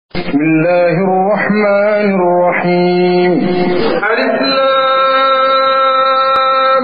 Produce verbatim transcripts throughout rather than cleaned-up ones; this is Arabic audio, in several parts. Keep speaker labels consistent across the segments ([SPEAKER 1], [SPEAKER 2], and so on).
[SPEAKER 1] بسم الله الرحمن الرحيم. ألف لام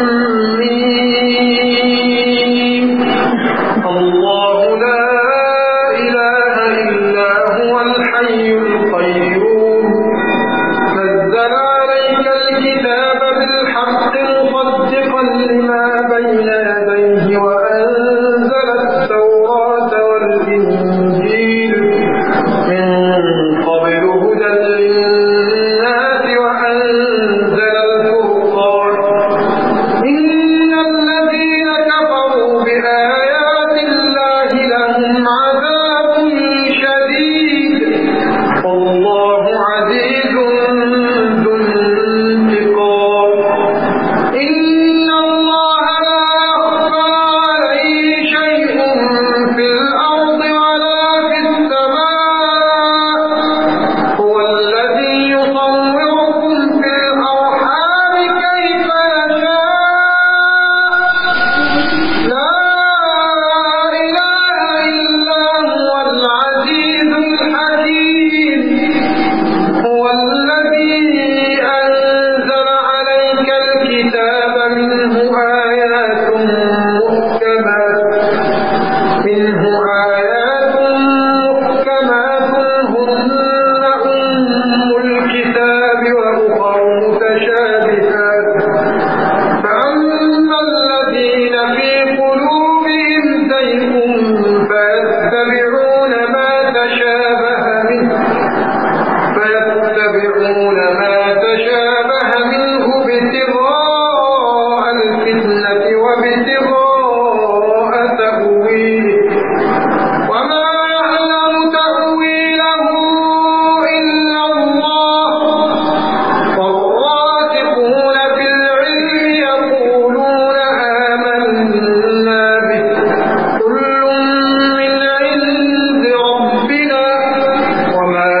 [SPEAKER 1] ميم. الله لا إله إلا هو الحي القيوم نزل عليك الكتاب بالحق مصدقا لما بين يديه وأنزل التوراة والإنجيل من قبل هدى للناس وأنزل الفرقان إن الذين كفروا بآيات الله لهم عذاب شديد والله عزيز ذو انتقام إن الله لا يخفى عليه شيء في الأرض ولا في السماء هو الذي يصوركم في الأرحام كيف يشاء لا إله إلا هو العزيز الحكيم هو الذي أنزل عليك الكتاب منه آيات محكمات منه آيات محكمات هن أم الكتاب وأخر متشابهات فأما الذين في قلوبهم زيغ فيتبعون ما تشابه منه فيتبعون ما تشابه منه ابتغاء الفتنة وابتغاء تأويله وما يعلم تأويله إلا الله والراسخون في العلم يقولون آمنا به كل من عند ربنا وما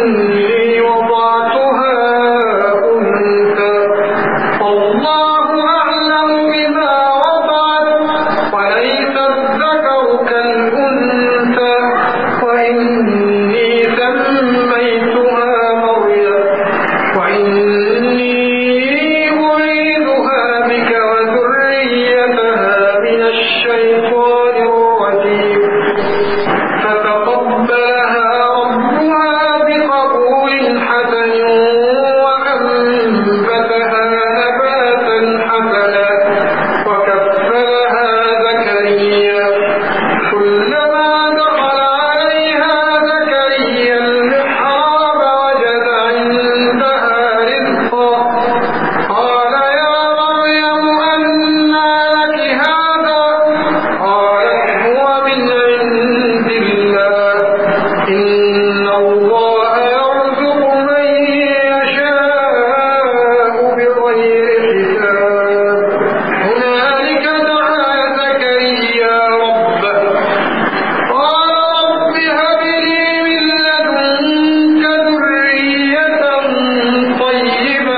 [SPEAKER 1] إني وضعتها أنثى والله أعلم بما وضعت وليس الذكر كالأنثى وإني سميتها مريم وإني أعيذها بك وذريتها من الشيطان الرجيم فتقبلها ربها بقبول حسن وأنبتها نباتا حسنا وكفلها زكريا كلما دخل عليها زكريا المحراب وجد عندها رزقا قال يا مريم أنى لك هذا قالت هو من عند الله إن الله يرزق من يشاء بغير حساب هنالك دعا زكريا ربه قال رب هب لي من لدنك ذرية طيبة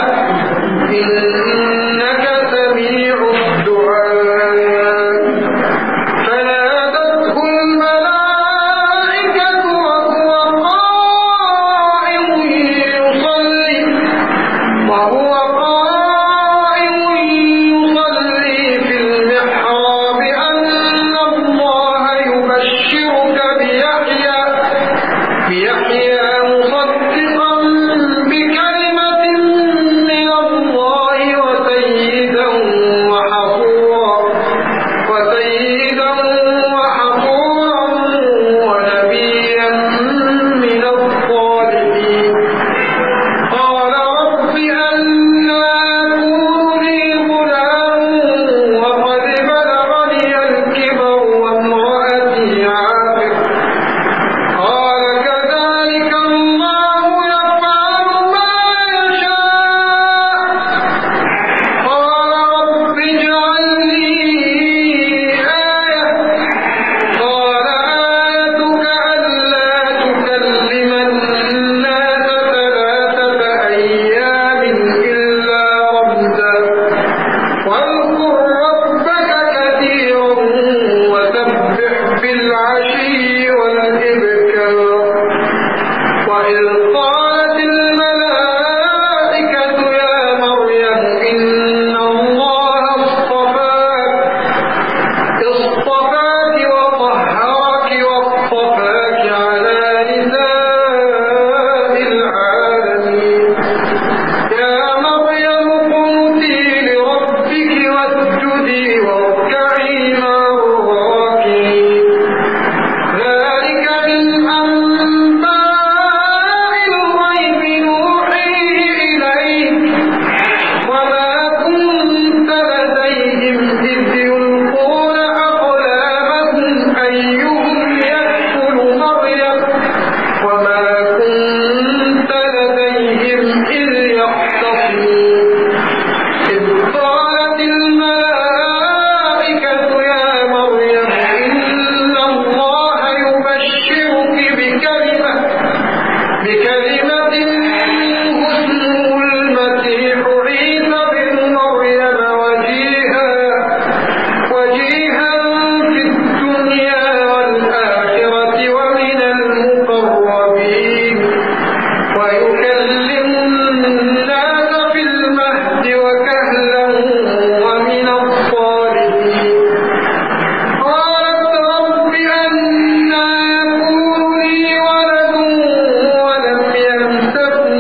[SPEAKER 1] إنك سميع الدعاء فنادته الملائكة وهو قائم يصلي وهو قائم يصلي في المحراب أن الله يبشرك بيحيى بيحيى مصدقا بكلمة من الله وسيدا وحصورا وسيدا وحصورا ونبيا من الصالحين قال رب أنى يكون لي غلام وقد بلغني الكبر وامرأتي عاقر قال كذلك الله يفعل ما يشاء قال رب اجعل لي آية قال آيتك ألا تكلم الناس ثلاثة أيام إلا رمزا واذكر ربك كثيرا وسبح بالعشي والإبكار وإذ قالت الملائكة يا مريم إن الله اصطفاك اصطفاك وطهرك واصطفاك على نساء العالمين يا مريم قنتي لربك واسجدي واركعي مع الراكعين ذلك من أنباء الغيب نوحيه إليك وما كنت لديهم إذ يلقون أقلامهم أيهم يكفل مريم وما كنت لديهم إذ يختصمون إذ قالت الملائكة يا مريم إن الله يبشرك بكلمة بكلمة منه اسمه المسيح عيسى بن مريم وجيها وجيها في الدنيا والآخرة ومن المقربين ويكلم الناس في المهد وكهلا ومن الصالحين قالت رب أنى يكون لي ولد ولم يمسسني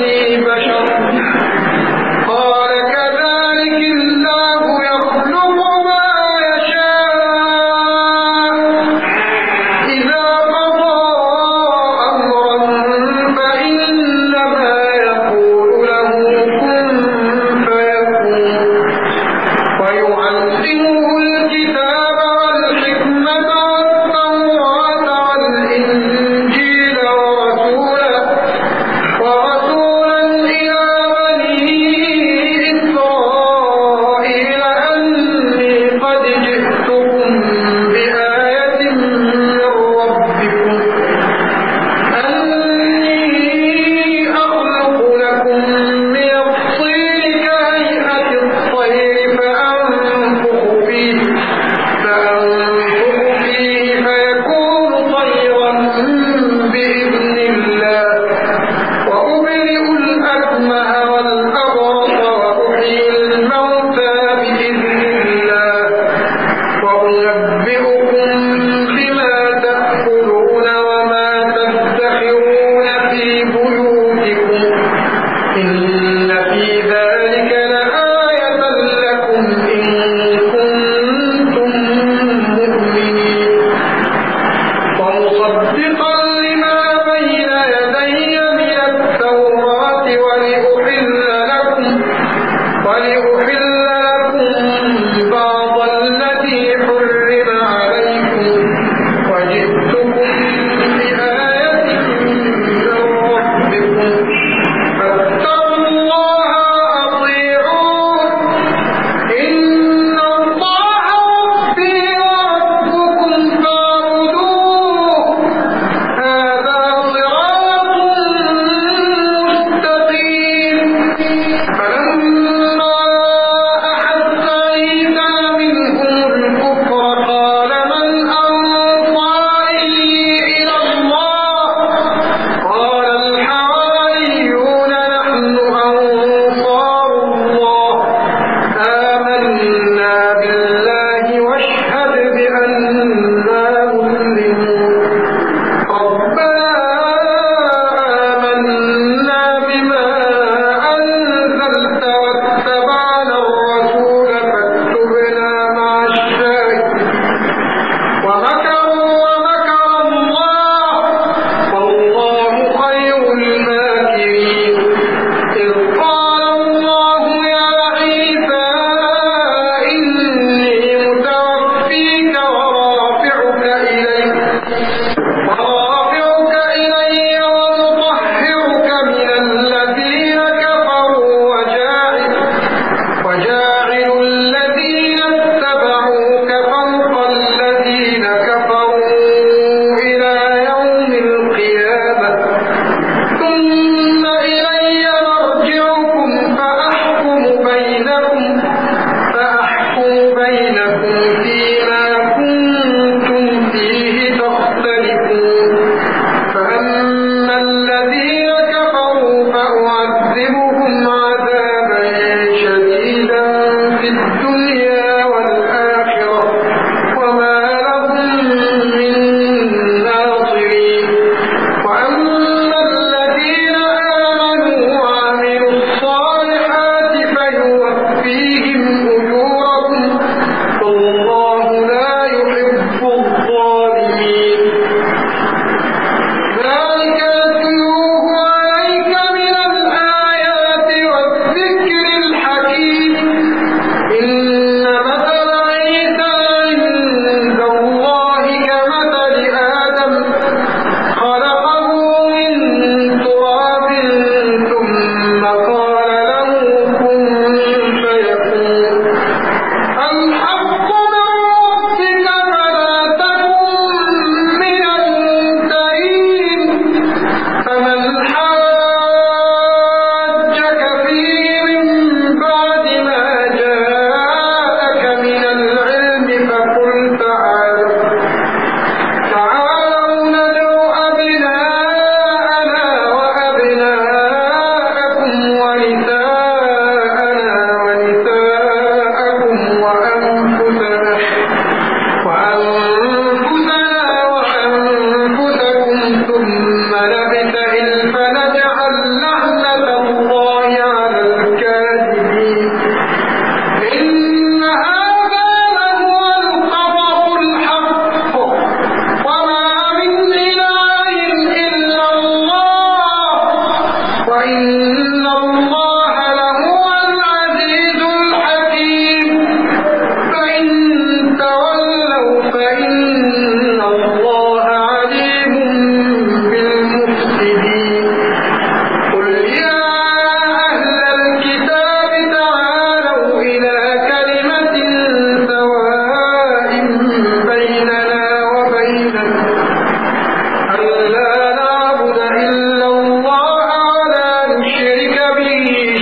[SPEAKER 1] ألا نعبد إلا الله ولا نشرك به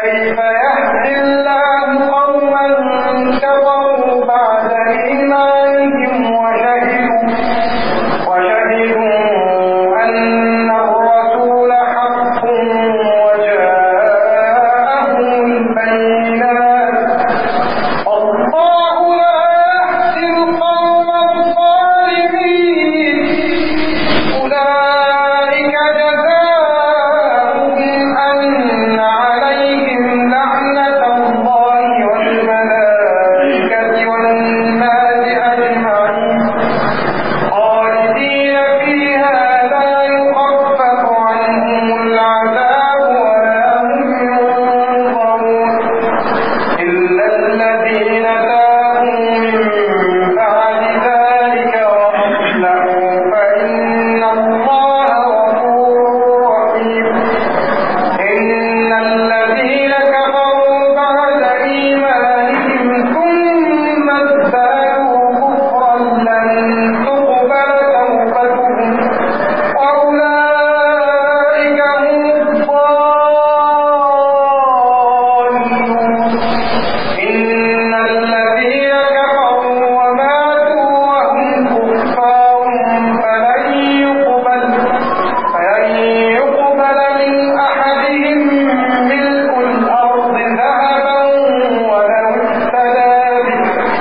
[SPEAKER 1] كيف يهدي الله قوما كفروا بعد إيمانهم وشهدوا وشهدوا أن الرسول حق وجاءهم البينات الله لا يهدي القوم الظالمين أولئك جزاؤهم أن عليهم لعنة الله والملائكة والناس أجمعين خالدين فيها لا يخفف عنهم العذاب ولا هم ينظرون إلا الذين تابوا من بعد ذلك وأصلحوا فإن الله غفور رحيم إن الذين كفروا بعد إيمانهم ثم ازدادوا كفرا لن تقبل توبتهم وأولئك هم الضالون إن الذين كفروا وماتوا وهم كفار فلن يقبل فلن يقبل من أحدهم ملء الأرض ذهبا ولو افتدى به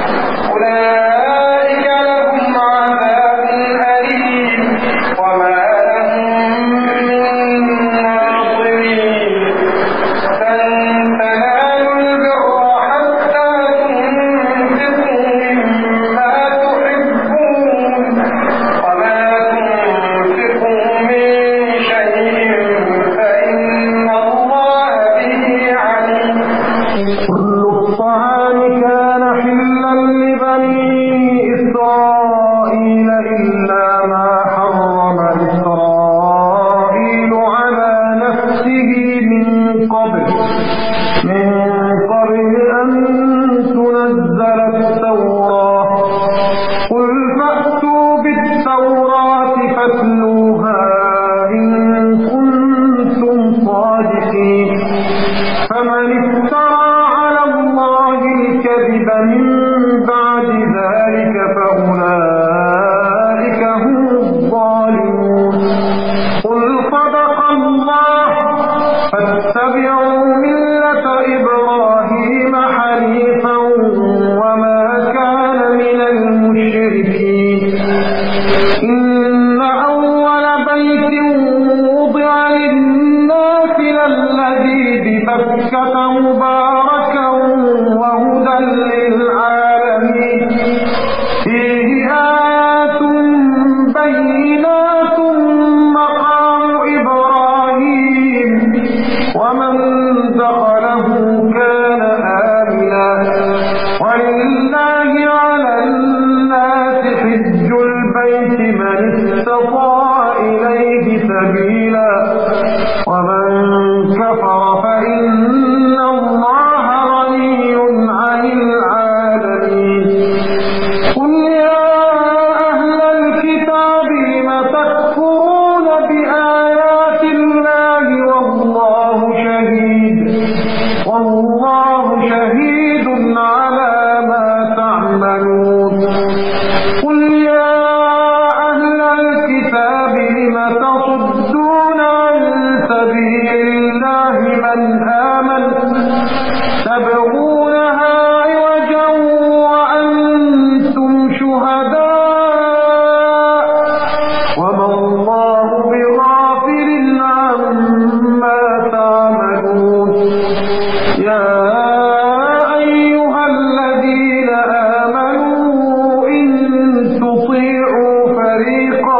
[SPEAKER 1] أولئك لهم عذاب أليم وما لهم من ناصرين لن تنالوا البر حتى تنفقوا مما تحبون وما تنفقوا من شيء فإن الله به عليم كل الطعام كان حلا لبني إسرائيل إلا ما حرم إسرائيل على نفسه من قبل من قبل أن تنزل التوراة قل فأتوا بالتوراة فاتلوها إن كنتم صادقين فمن افترى على الله الكذب من بعد ذلك فأولئك هم الظالمون قل صدق الله فاتبعوا ملة إبراهيم حنيفا وما كان من المشركين إن أول بيت وضع للناس للذي ببكة مباركا وهدى للعالمين فيه آيات بينات مقام إبراهيم ومن دخله كان آمنا ولله على الناس حج البيت من استطاع إليه سبيلا ومن كفر فإن الله غني عن العالمين قل يا أهل الكتاب لم تكفرون بآيات الله والله شهيد والله شهيد على ما تعملون قل يا أهل الكتاب لم تصدون عن سبيل الله من آمن تبغونها عوجا وأنتم شهداء وما الله بغافل عما تعملون يا أيها الذين آمنوا إن تطيعوا فريقا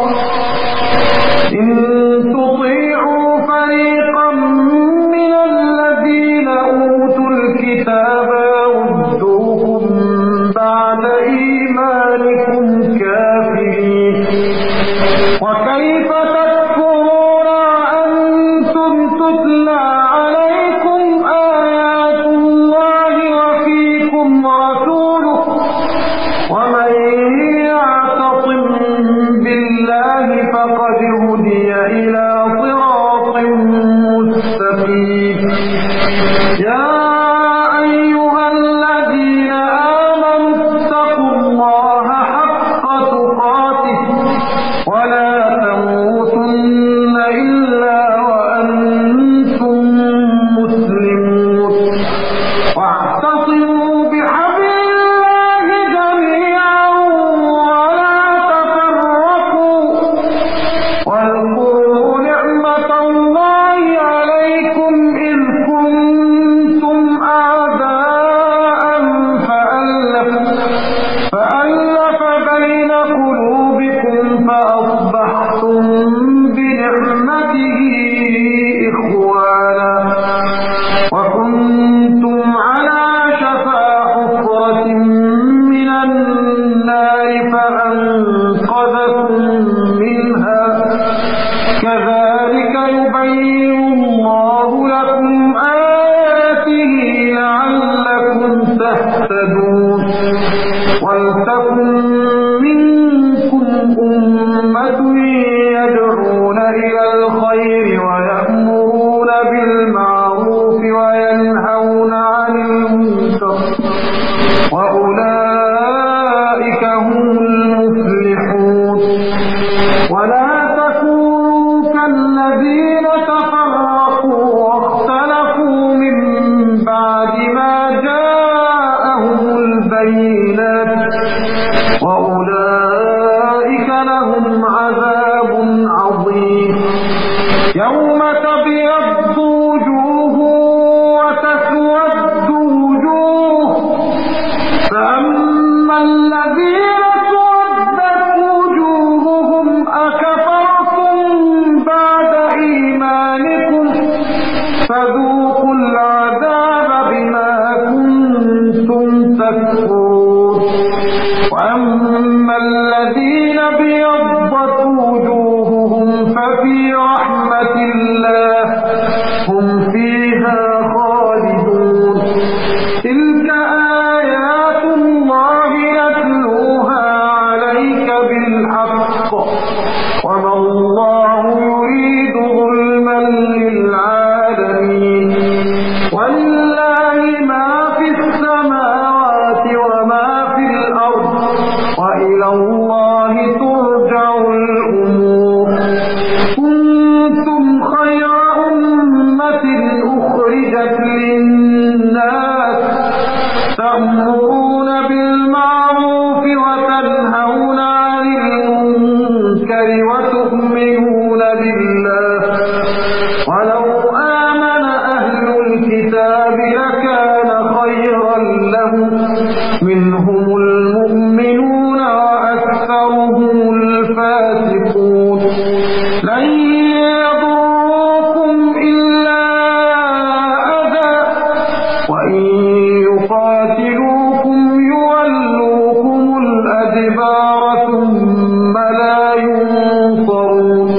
[SPEAKER 1] إن تطيعوا فريقا من الذين أوتوا الكتاب يردوكم بعد إيمانكم كافرين وكيف تكفرون وأنتم تتلى عليكم آيات الله وفيكم رسوله ومن يعتصم بالله فقد هدي إلى صراط مستقيم يا أيها الذين آمنوا اتقوا الله حق تقاته ولا تموتن إلا وأنتم مسلمون واعتصموا بحبل الله جميعا ولا تفرقوا واذكروا نعمة الله عليكم إذ كنتم أعداء فألف, فألف بين قلوبكم فأصبحتم بنعمته إخوانا وكنتم على شفا حفرة من النار فأنقذكم منها كذلك يبين الله لكم آياته لعلكم تهتدون ولتكن منكم أمة يدعون إلى الخير ويأمرون بالمعروف وينهون عن المنكر وأولئك هم المفلحون ولا تكونوا كالذين تفرقوا واختلفوا من بعد ما جاءهم البينات وأولئك لهم عذاب عظيم يوم تبيض وجوه وتسود وجوه فأما الذين اسودت وجوههم أكفرتم بعد إيمانكم فذوقوا العذاب بما كنتم تكفرون وأما الذين ابيضت وجوههم ففي رحمة الله هم فيها خالدون تلك آيات الله نتلوها عليك بالحق وما الله يريد ظلما للعالمين ولله ما في السماوات وما في الأرض وإلى الله ترجع الأمور كنتم خير أمة أخرجت للناس تأمرون بالمعروف وتنهون عن المنكر وتؤمنون بالله ولو آمن أهل الكتاب لكان خيرا لهم منهم المؤمنون وأكثرهم الفاسقون لن يضروكم إلا أذى وإن يقاتلوكم يولوكم الأدبار ثم لا ينصرون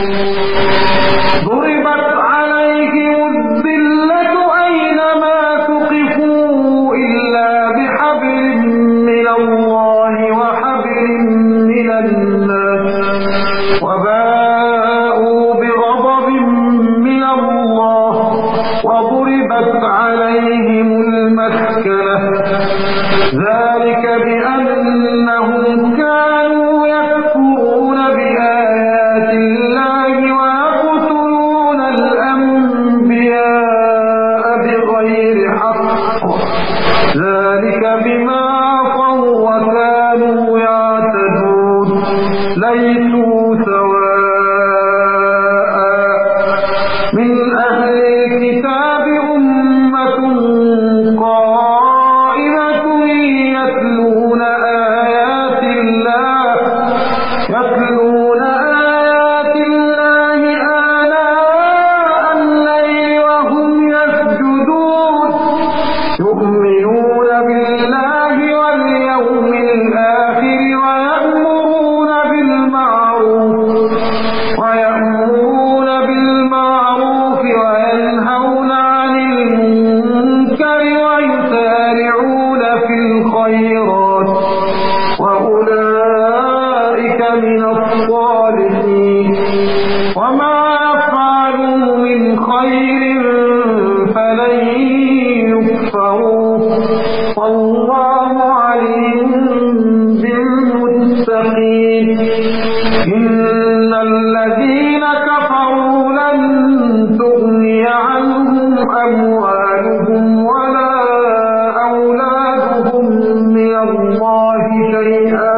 [SPEAKER 1] ضربت عليهم الذلة أينما ثقفوا إلا بحبل من الله وحبل من الناس وباءوا بغضب من الله وضربت عليهم المسكنة ذلك بأنهم كانوا يكفرون بآيات الله ويقتلون الأنبياء بغير حق ذلك بما عصوا وكانوا يعتدون ليسوا سواء من أهل الكتاب أمة قائمة يتلون آيات الله يتلون آيات الله آناء الليل وهم يسجدون يؤمنون بالله واليوم الآخر ويأمرون بالمعروف بالمعروف والله عليم بالمتقين إن الذين كفروا لن تغني عنهم أموالهم ولا أولادهم من الله شيئا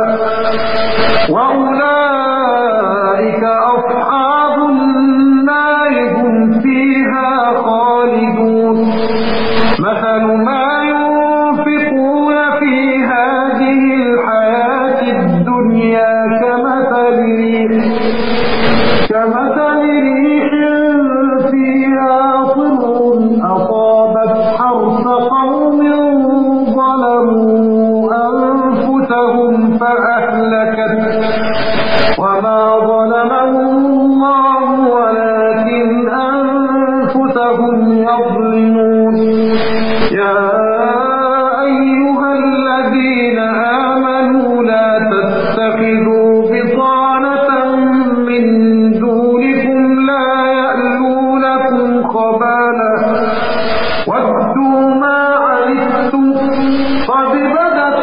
[SPEAKER 1] وأولئك أصحاب النار هم فيها خالدون مثل ما ينفقون في هذه الحياة الدنيا كمثل ريح كمثل ريح فيها صر أصابت حرث قوم ظلموا أنفسهم فأهلكت وما ظلمهم الله ولكن أنفسهم يظلمون يا أيها الذين آمنوا لا تتخذوا بطانة من دونكم لا يألونكم خبالا ودوا ما عنتم قد بدت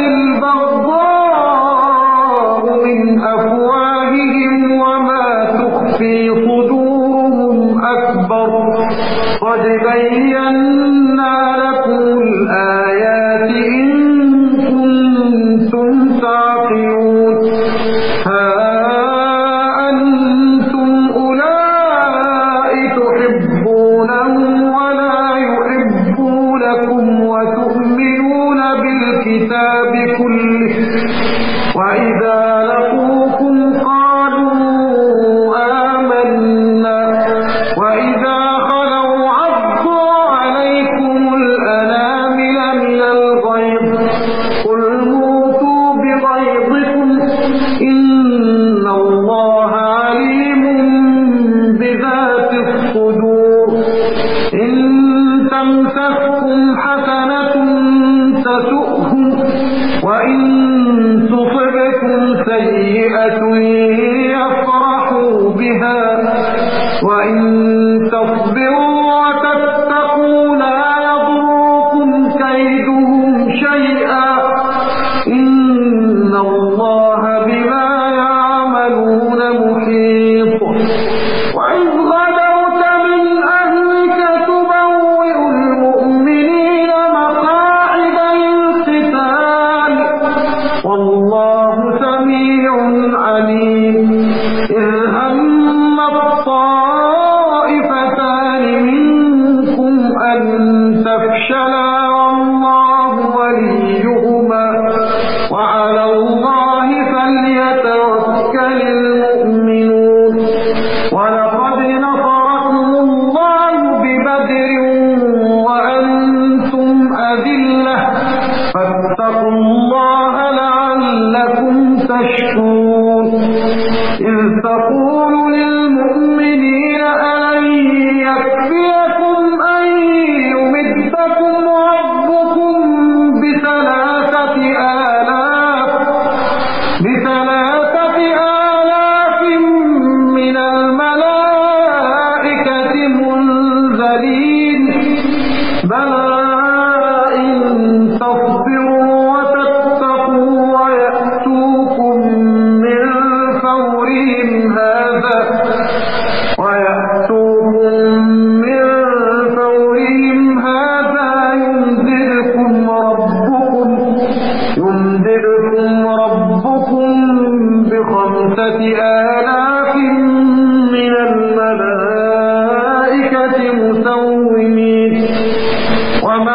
[SPEAKER 1] البغضاء من أفواههم وما تخفي صدورهم أكبر قد بينا لكم الآيات إن كنتم تعقلون ها أنتم أولئك تحبونهم ولا يحبونكم وتؤمنون بالكتاب كله وإذا لقوكم قالوا آمنا وإذا خلوا عضوا عليكم الأنامل من الغيظ قل موتوا بغيظكم إن الله عليم بذات الصدور إن تمسككم حسنة تسؤهم وإن تصبكم سيئة يفرحوا بها وإن تصبروا وتتقوا لا يضركم كيدهم شيئا إن الله بما يعملون محيط وإذ غدوت من أهلك تبوئ المؤمنين مقاعد للقتال والله سميع عليم إذ هم الطائفتان منكم أن تفشلا والله وليهما وعلى الله فليتوكل المؤمنون ولقد نصركم الله ببدر وأنتم أذلة فاتقوا الله لعلكم تشكرون إذ تقول للمؤمنين ألن يكفيكم أن يمدكم ربكم بثلاثة آلاف بثلاثة آلاف من الملائكة منزلين بلى إن تصبروا وتتقوا ويأتوكم من فورهم هذا ويأتوكم من فورهم هذا يمددكم ربكم يمددكم ربكم بخمسة آلاف من الملائكة مسومين وما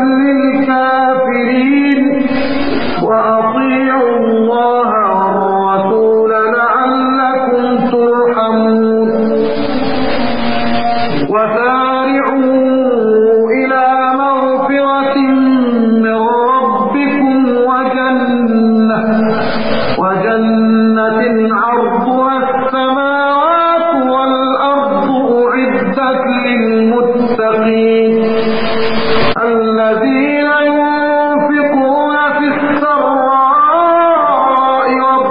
[SPEAKER 1] للكافرين وأطيعوا الله والرسول لعلكم ترحمون وسارعوا إلى مغفرة من ربكم وجنة وجنة عرضها السماوات والأرض أعدت للمتقين الذين ينفقون في السراء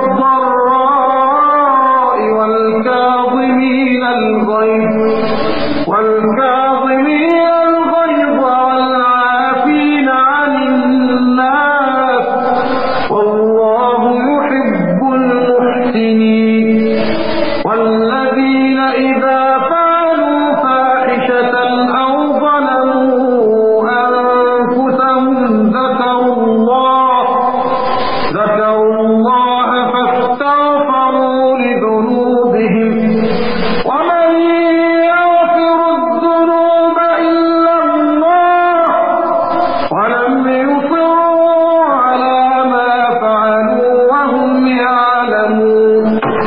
[SPEAKER 1] والضراء والكاظمين الغيظ والكاظمين الغيظ والعافين عن الناس والله يحب المحسنين والذين إذا فعلوا فاحشة أو ظلموا أنفسهم ذكروا الله ذكروا الله فاستغفروا لذنوبهم ومن يغفر الذنوب إلا الله ولم يصروا على ما فعلوا وهم يعلمون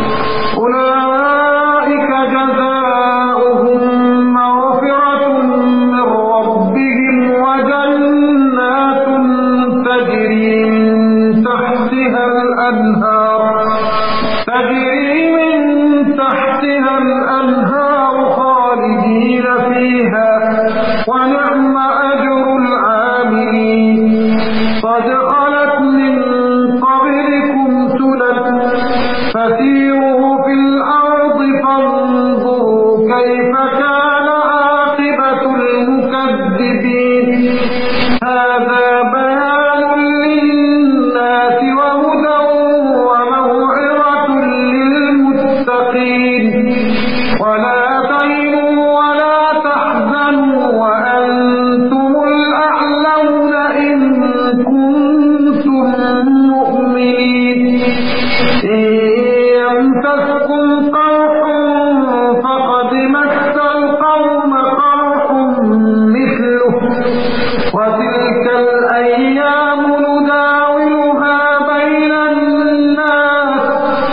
[SPEAKER 1] أولئك جزاؤهم مغفرة من ربهم وجنات تجري من تحتها الأنهار تجري من تحتها الأنهار خالدين فيها ونعم أجر العاملين قد خلت من قبلكم سنن فسيروا في الأرض فانظروا كيف كان عاقبة المكذبين هذا بيان للناس وهدى وموعظة للمتقين ولا تهنوا ولا تحزنوا وأنتم الأعلون إن كنتم مؤمنين إن يمسسكم قرح فقد مس القوم قرح مثله وتلك الأيام نداولها بين الناس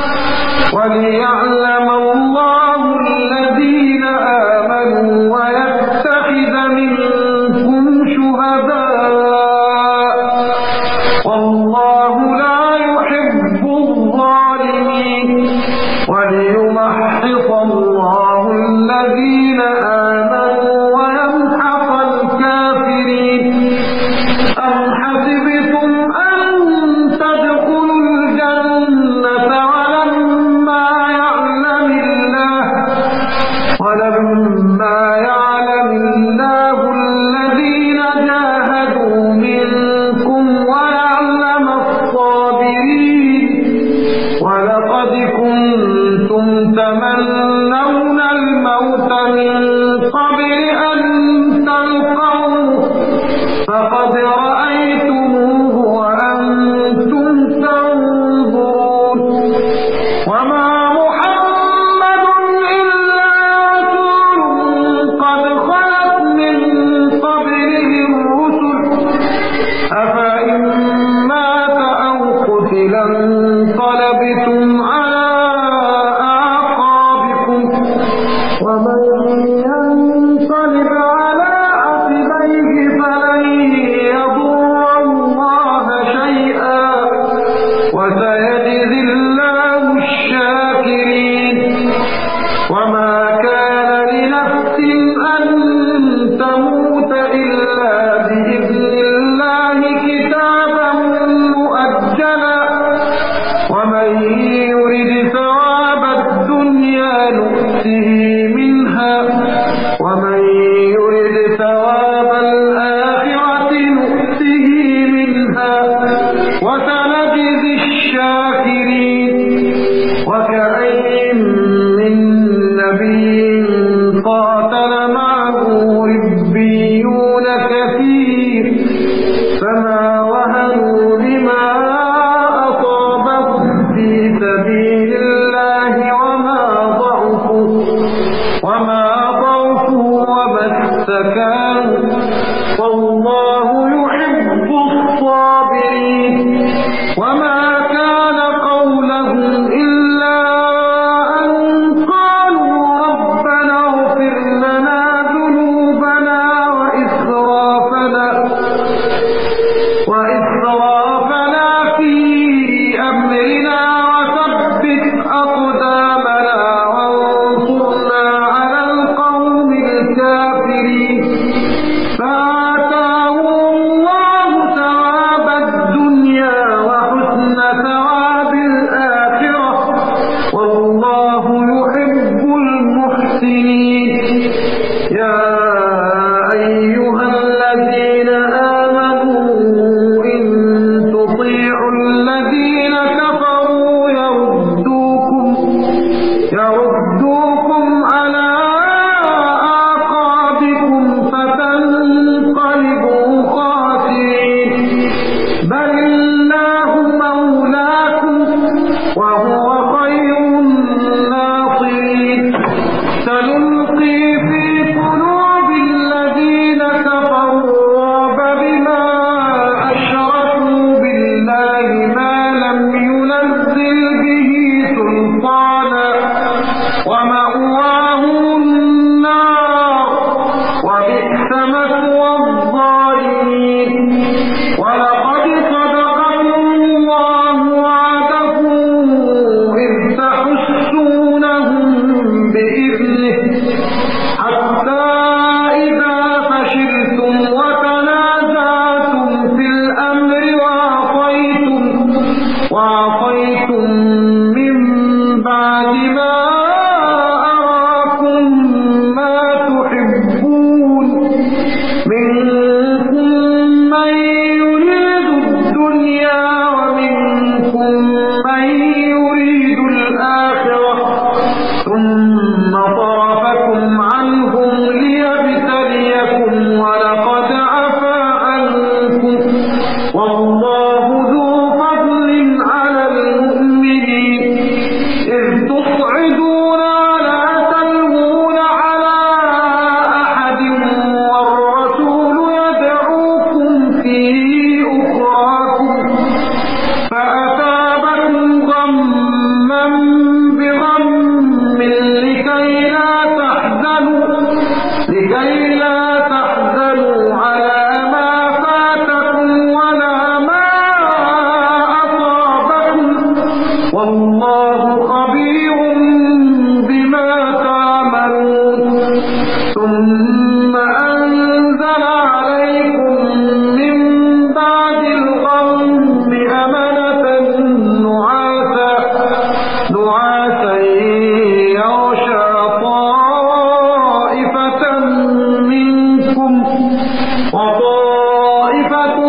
[SPEAKER 1] وليعلم الله الذين آمنوا ويتخذ منكم شهداء والله لا يحب الظالمين وليمحص الله الذين آمنوا ويمحق الكافرين أم حسبتم أن تدخلوا الجنة ولما يعلم الله ولما يعلم الله الذين جاهدوا منكم ويعلم الصابرين ولقد كنتم تمنون الموت من قبل أن تلقوه فقد رأيتموه وأنتم تنظرون وما محمد إلا رسول قد خلت من قبله الرسل أفإن مات أو قتلا انقلبتم على أعقابكم ومن ينقلب على عقبيه فلن يضر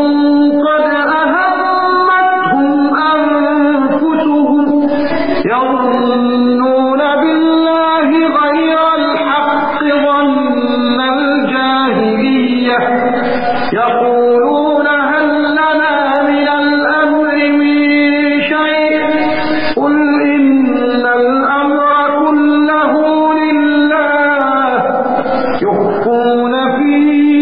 [SPEAKER 1] قد أهمتهم أنفسهم يظنون بالله غير الحق ظن الجاهلية يقولون هل لنا من الأمر من شيء قل إن الأمر كله لله يخفون في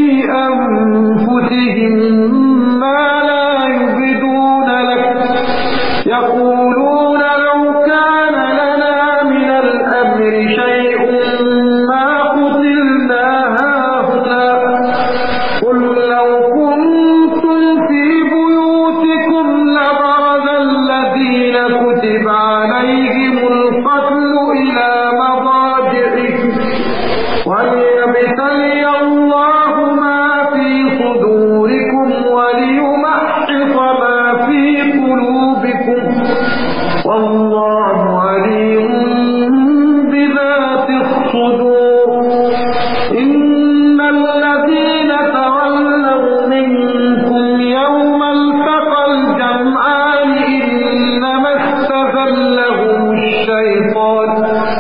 [SPEAKER 1] أنفسهم ما لا يبدون لك يقولون لو كان لنا من الأمر شيء ما قتلنا هاهنا قل لو كنتم في بيوتكم لبرز الذين كتب عليهم القتل إلى مضاجعهم وليبتلي الله ما في صدوركم وليمحص ما في قلوبكم والله عليم بذات الصدور إن الذين تولوا منكم يوم التقى الجمعان إنما استزلهم الشيطان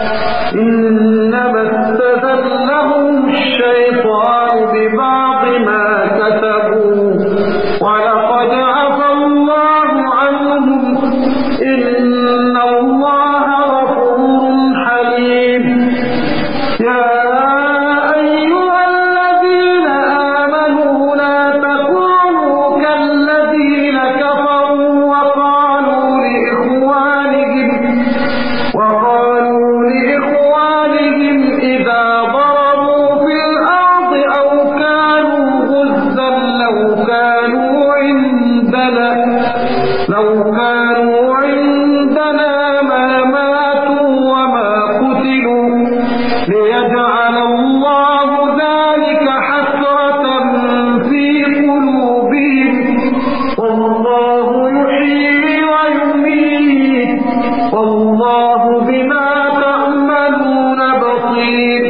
[SPEAKER 1] إنما استزلهم الشيطان ببعض ما كسبوا ولقد عفى الله عنهم إن الله غفور حليم يا أيها الذين آمنوا لا تكونوا كالذين كفروا وقالوا لإخوانهم وقالوا لإخوانهم إذا ضربوا في الأرض أو كانوا غزا لو كانوا عندنا لو كانوا عندنا ما ماتوا وما قتلوا ليجعل الله ذلك حسرة في قلوبهم والله يحيي ويميت والله بما تعملون بصير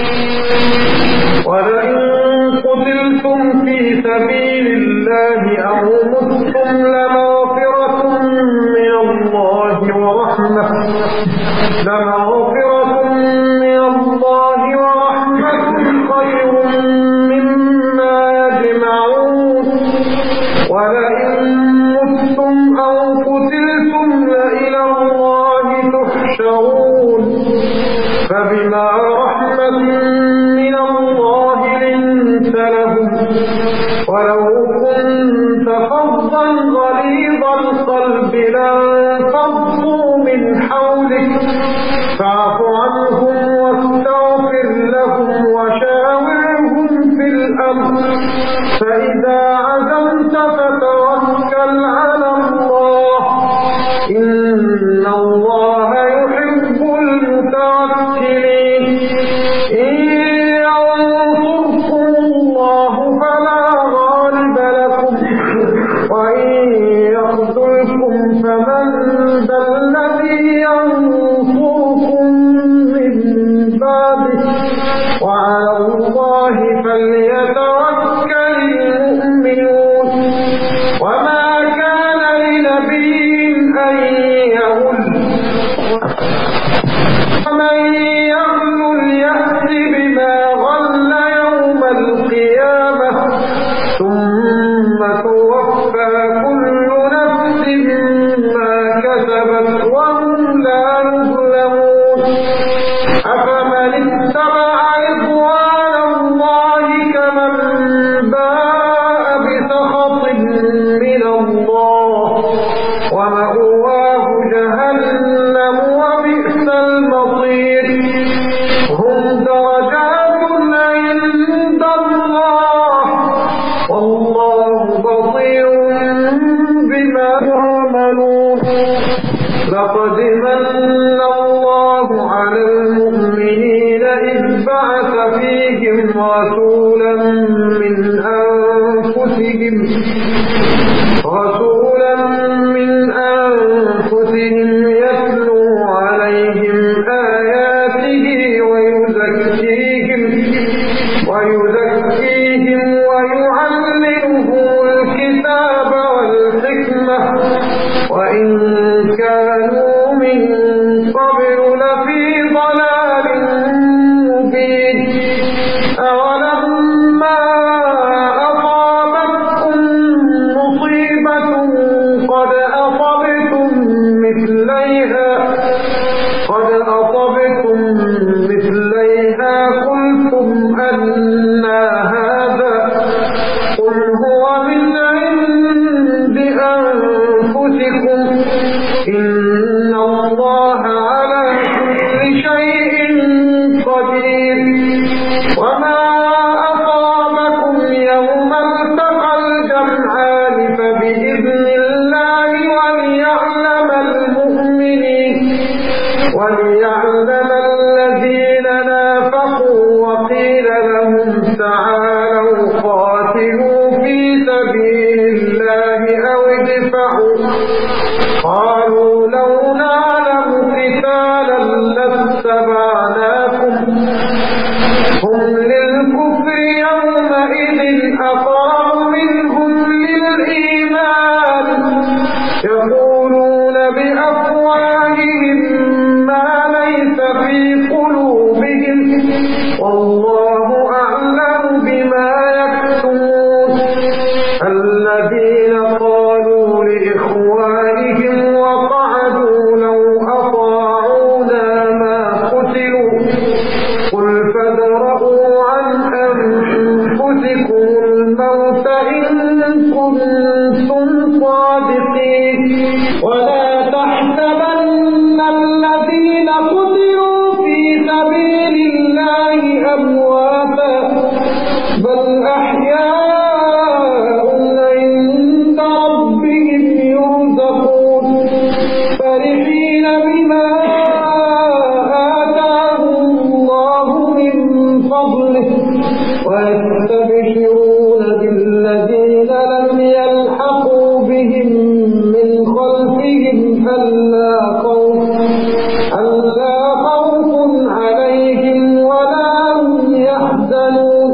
[SPEAKER 1] ولئن قتلتم في سبيل الله أو متم لمغفرة من الله ورحمة لمغفرة من الله ورحمة خير مما يجمعون ولئن متم أو قتلتم لإلى الله تحشرون فبما رحمة من الله لنت لهم ولو كنت فظا غليظ القلب لانفضوا من حولك فاعف عنهم واستغفر لهم وشاورهم في الأمر فإذا عزمت فتوكل على الله إن الله يحب المتوكلين إن ينصركم الله فلا غالب لكم وإن يخذلكم فمن ذا الذي ينصركم من بعده وعلى الله فليتوكل المؤمنون وما كان لنبي أن يغل ومن يغل يأت بما غل يوم القيامة ثم توفى كل نفس ما كسبت وهم لا يظلمون أفمن اتبع رضوان الله كمن باء بسخط من الله ومأواه جهنم وبئس المصير هم درجات عند الله والله بصير بما يعملون لقد من الله على المؤمنين إذ بعث فيهم رسولا من أنفسهم رسولا من أنفسهم يتلو عليهم آياته ويزكيهم ويزكيهم ويعلمهم الكتاب وليعلم الذين نافقوا وقيل لهم تعالوا قاتلوا في سبيل الله أو ادفعوا قالوا لو نعلم قتالا لاتبعناكم هم للكفر يومئذ أقرب منهم للإيمان يقولون بأفواههم ما ليس في قلوبهم والله أعلم بما يكتمون الذين قالوا لإخوانهم وقعدوا لو أطاعونا ما قتلوا قل فادرءوا عن أنفسكم الموت إن كنتم صادقين ولا تحسبن الذين قتلوا في سبيل الله أمواتا بل أحياء عند ربهم يرزقون فرحين بما آتاهم الله من فضله ويستبشرون بالذين لم يلحقوا بهم من خلفهم ألا خوف ألا خوف عليهم ولا هم يحزنون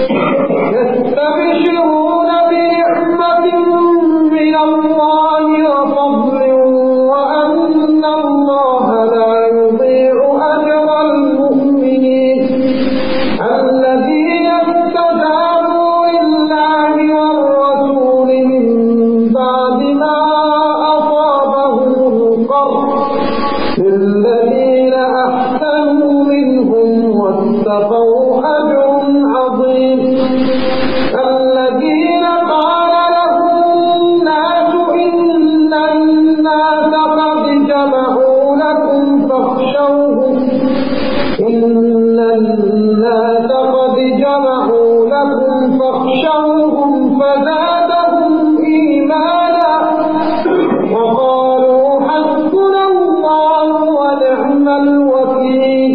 [SPEAKER 1] يستبشرون بنعمة من الله وفضل وأن الله لا يضيع أجر المؤمنين الذين استجابوا لله والرسول من بعد ما أصابهم القرح للذين أحسنوا منهم واتقوا أجر عظيم الذين قال لهم الناس إن الناس قد جمعوا لكم فاخشوهم إن الناس قد جمعوا لكم فاخشوهم فزادهم إيمانا وقالوا حسبنا الله ونعم الوكيل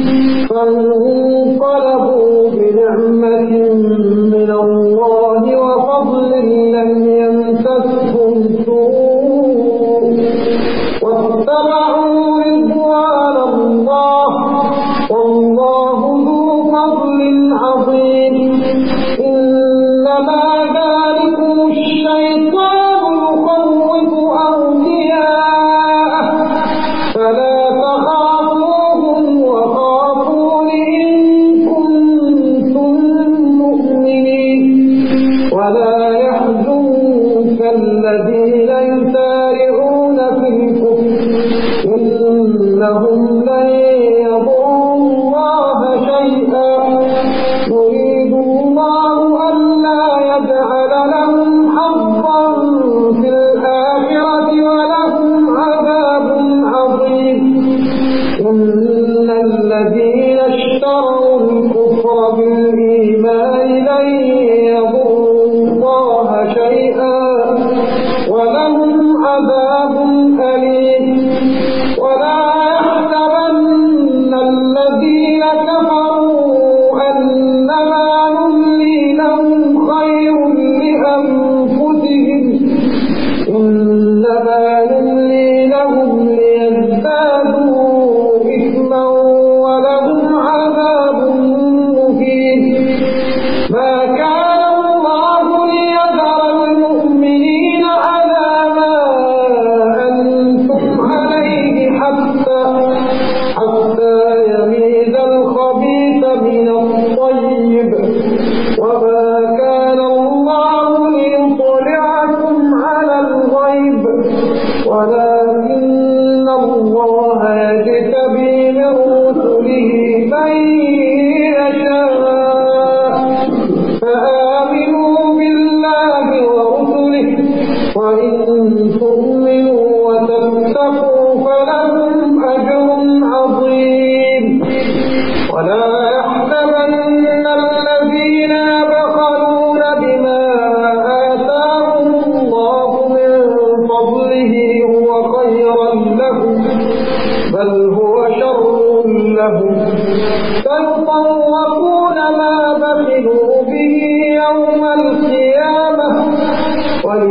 [SPEAKER 1] فانقلبوا بنعمة من الله وفضل لم يمسسهم سوء واتبعوا رضوان الله والله ذو فضل عظيم إنما ذلكم الشيطان يخوف أولياءه فلا تخافوهم وخافون إن كنتم مؤمنين ولا يحزنك الذين يسارعون في الكفر إنهم لن يضروا الله شيئا يريد الله ألا يجعل لهم حظا في الآخرة ولهم عذاب عظيم إن الذين اشتروا الكفر بالإيمان لن يضروا الله شيئا ولا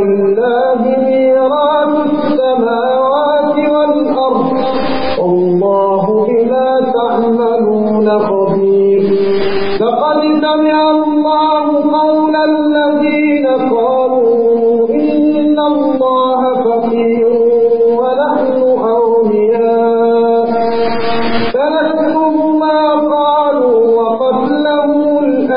[SPEAKER 1] ولله ميراث السماوات والأرض والله بما تعملون خبير. لقد سمع الله قول الذين قالوا إن الله فقير ونحن أغنياء فنكتب ما قالوا وقتلهم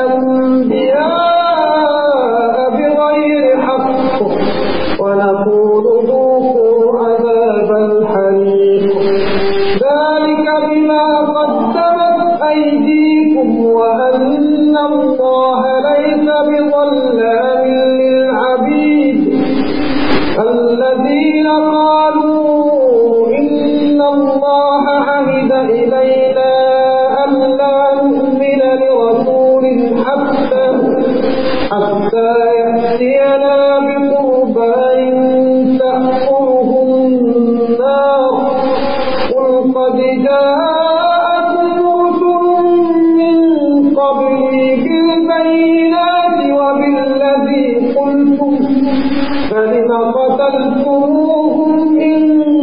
[SPEAKER 1] الأنبياء بغير حق ونقول ذوقوا عذاب الحريق ذلك بما قدمت أيديكم وأن الله ليس بظلام للعبيد. الذين قالوا إن الله عهد إلينا ألا نؤمن لرسول حتى حتى يأتينا بقربان تأكله النار قل قد جاءكم رسل من قبلي بالبينات وبالذي قلتم فلم قتلتموهم إن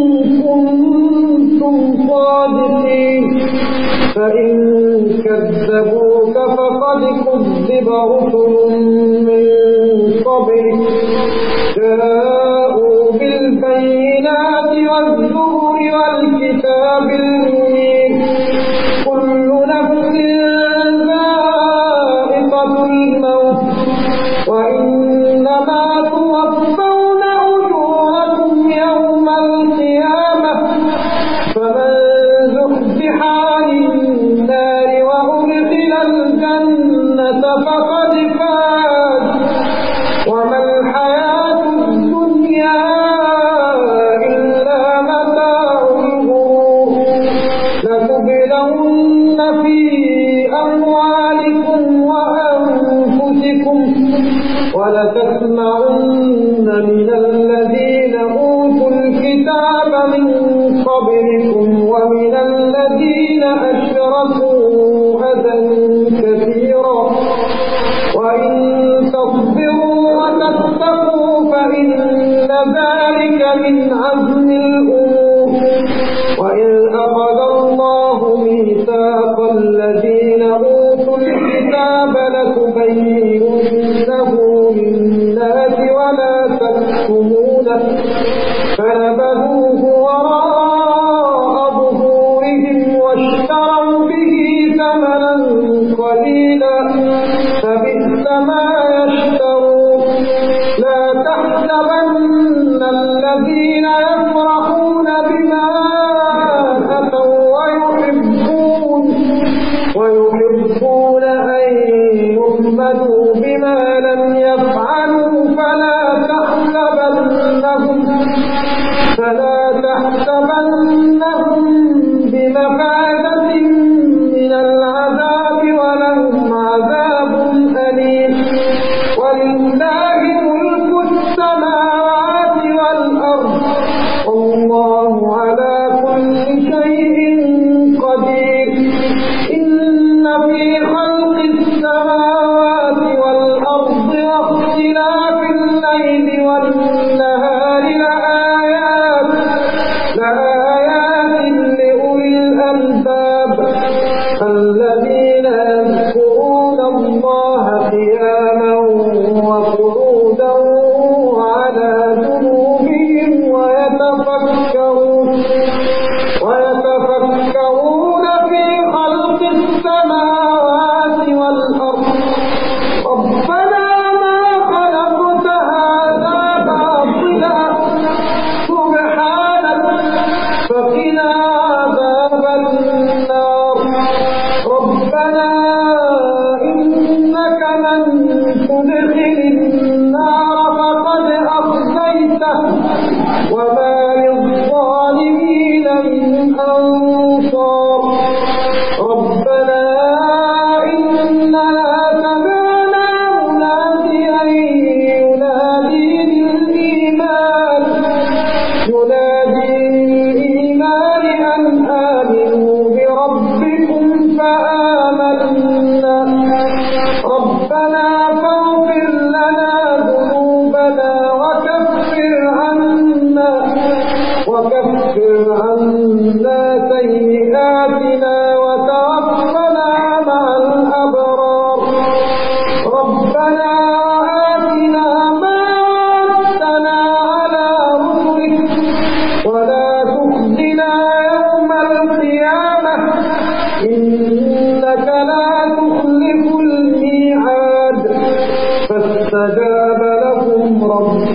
[SPEAKER 1] كنتم صادقين. فإن كذبوك فقد كذب رسل من قبلك جاءوا بالبينات والزبر والكتاب المنير كل نفس ذائقة الموت وإنما توفون أجوركم يوم القيامة فمن زحزح عن النار وأدخل الجنة فقد فاز وما الحياة الدنيا إلا متاع الغرور. لتبلون في أموالكم وأنفسكم ولتسمعن من الذين أوتوا الكتاب من قبلكم ومن الذين أشركوا أذى كثيرا وإن تصبروا وتتقوا فإن ذلك من عزم الأمور. وإذ أخذ الله ميثاق الذين أوتوا الكتاب لتبيننه للناس ولا تكتمونه فنبذوه وراء ظهورهم واشتروا به ثمنا قليلا فبئس ما يشترون. لا تحسبن الذين يفرحون بما أتوا ويحبون ويحبون أن يحمدوا بما لم يفعلوا فلا تحسبنهم فلا تحسبنهم بمفازة من العذاب ولهم عذاب أليم. ولله ملك السماوات والأرض والله على كل شيء قدير. إن في خلق السماوات والأرض واختلاف الليل والنهار لآيات لآيات لأولي الألباب الذين يذكرون الله قياما وقعودا وعلى جنوبهم ويتفكرون ويتفكرون في خلق السماوات والأرض ربنا ما خلقت هذا باطلا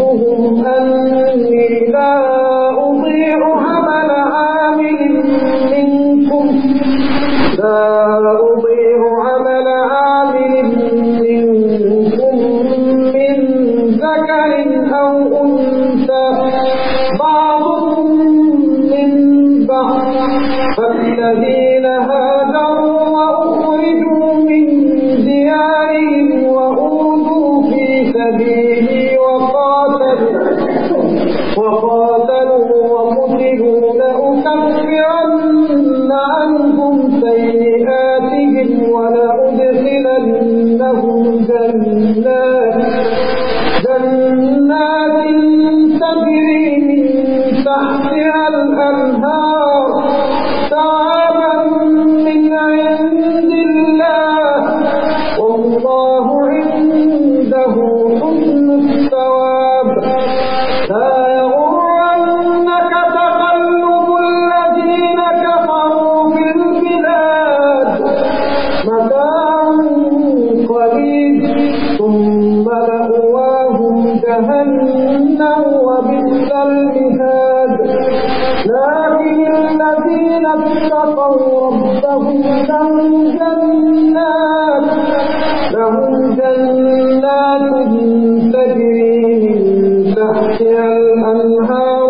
[SPEAKER 1] ربهم أني لا أضيع عمل عامل منكم لا أضيع عمل عامل منكم من ذكر أو أنثى بعضكم من بعض فالذين هاجروا وأخرجوا من ديارهم وأوذوا في سبيلي وقاتلوا وقاتلوا وقتلوا لأكفرن عنهم سيئاتهم ولأدخلنهم جنات جنات تجري من تحتها الأنهار ثوابا من عند الله والله عنده حسن الثواب لا يغرنك تقلب الذين كفروا في البلاد متاع قليل ثم مأواهم جهنم وبئس المهاد لكن الذين اتقوا ربهم لهم جنات لهم جنات تجري من تحتها الأنهار